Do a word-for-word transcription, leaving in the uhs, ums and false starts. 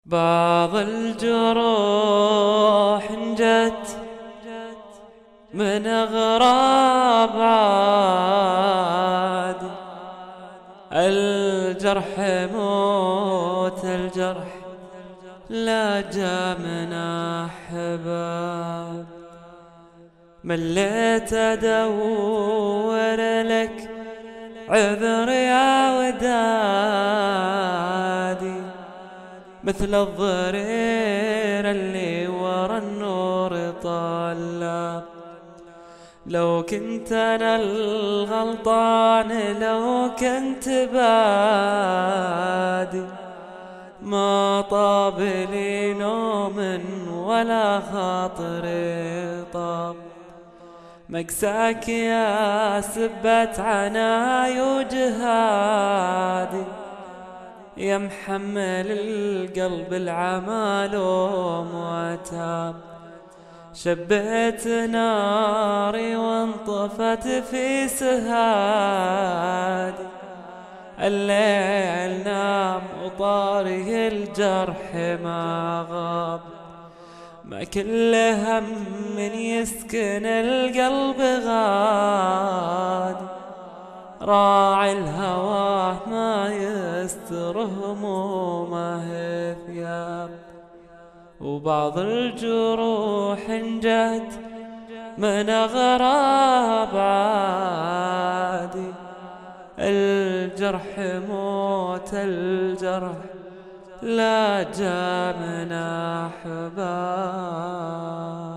بعض الجروح جت من أغراب عاد، الجرح موت الجرح لا جا من أحباب. مليت أدور لك عذر يا ودادي، مثل الضرير اللي ورا النور طلع. لو كنت أنا الغلطان، لو كنت بادي، ما طاب لي نوم ولا خاطري طاب. مقساك يا سبت عناي وجهادي، يا محمل القلب العمال ومعتاب. شبيت ناري وانطفت في سهادي، الليل نام وطاري الجرح ما غاب. ما كل هم من يسكن القلب غادي، راعي الهوى ما يستر همومه ثياب. وبعض الجروح جت من أغراب عادي، الجرح موت الجرح لا جا من أحباب.